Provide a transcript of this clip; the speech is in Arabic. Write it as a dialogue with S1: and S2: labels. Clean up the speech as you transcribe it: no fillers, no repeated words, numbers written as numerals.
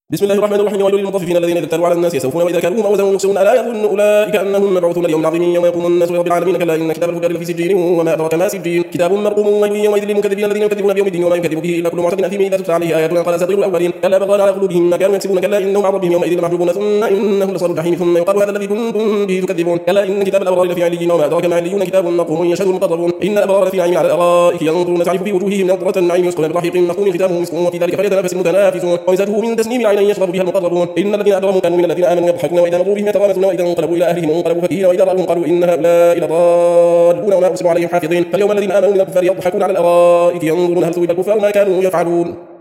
S1: بسم الله الرحمن الرحيم. ويل للمطففين الذين إذا اكتالوا على الناس يستوفون وإذا كالوهم أو وزنهم يخسرون. ألا يظن أولئك أنهم مبعوثون ليوم عظيم يوم يقوم الناس لرب العالمين. كلا إن كتاب الفجار لفي سجين وما أدراك ما سجين كتاب مرقوم. ويل يومئذ للمكذبين الذين يكذبون بيوم الدين وما يكذب به إلا كل معتد أثيم إذا تتلى عليه آياتنا قال أساطير الأولين. كلا بل ران على قلوبهم ما كانوا يكسبون. كلا إنهم عن ربهم يومئذ لمحجوبون ثم إنهم لصالوا الجحيم ثم يقال هذا الذي كنتم به تكذبون. كلا إن كتاب الأبرار لفي عليين وما أدراك ما عليون كتاب مرقوم يشهده المقربون. إن الأبرار لفي نعيم على الأرائك ينظرون تعرف في وجوههم نضرة النعيم يسقون برحيق مختوم ختامه مسك وفي ذلك فليتنافس المتنافسون. ومزاجه من تسنيم العين يشرب بها المقربون. إن الذين أجرموا كانوا من الذين آمنوا يضحكون وإذا مروا بهم يتغامزون وإذا انقلبوا إلى أهلهم انقلبوا فكهين وإذا رأوهم قالوا إن هؤلاء لضالون وما أرسلوا عليهم حافظين. فاليوم الذين آمنوا من الكفار يضحكون على الأرائك ينظرون هل ثوب الكفار ما كانوا يفعلون.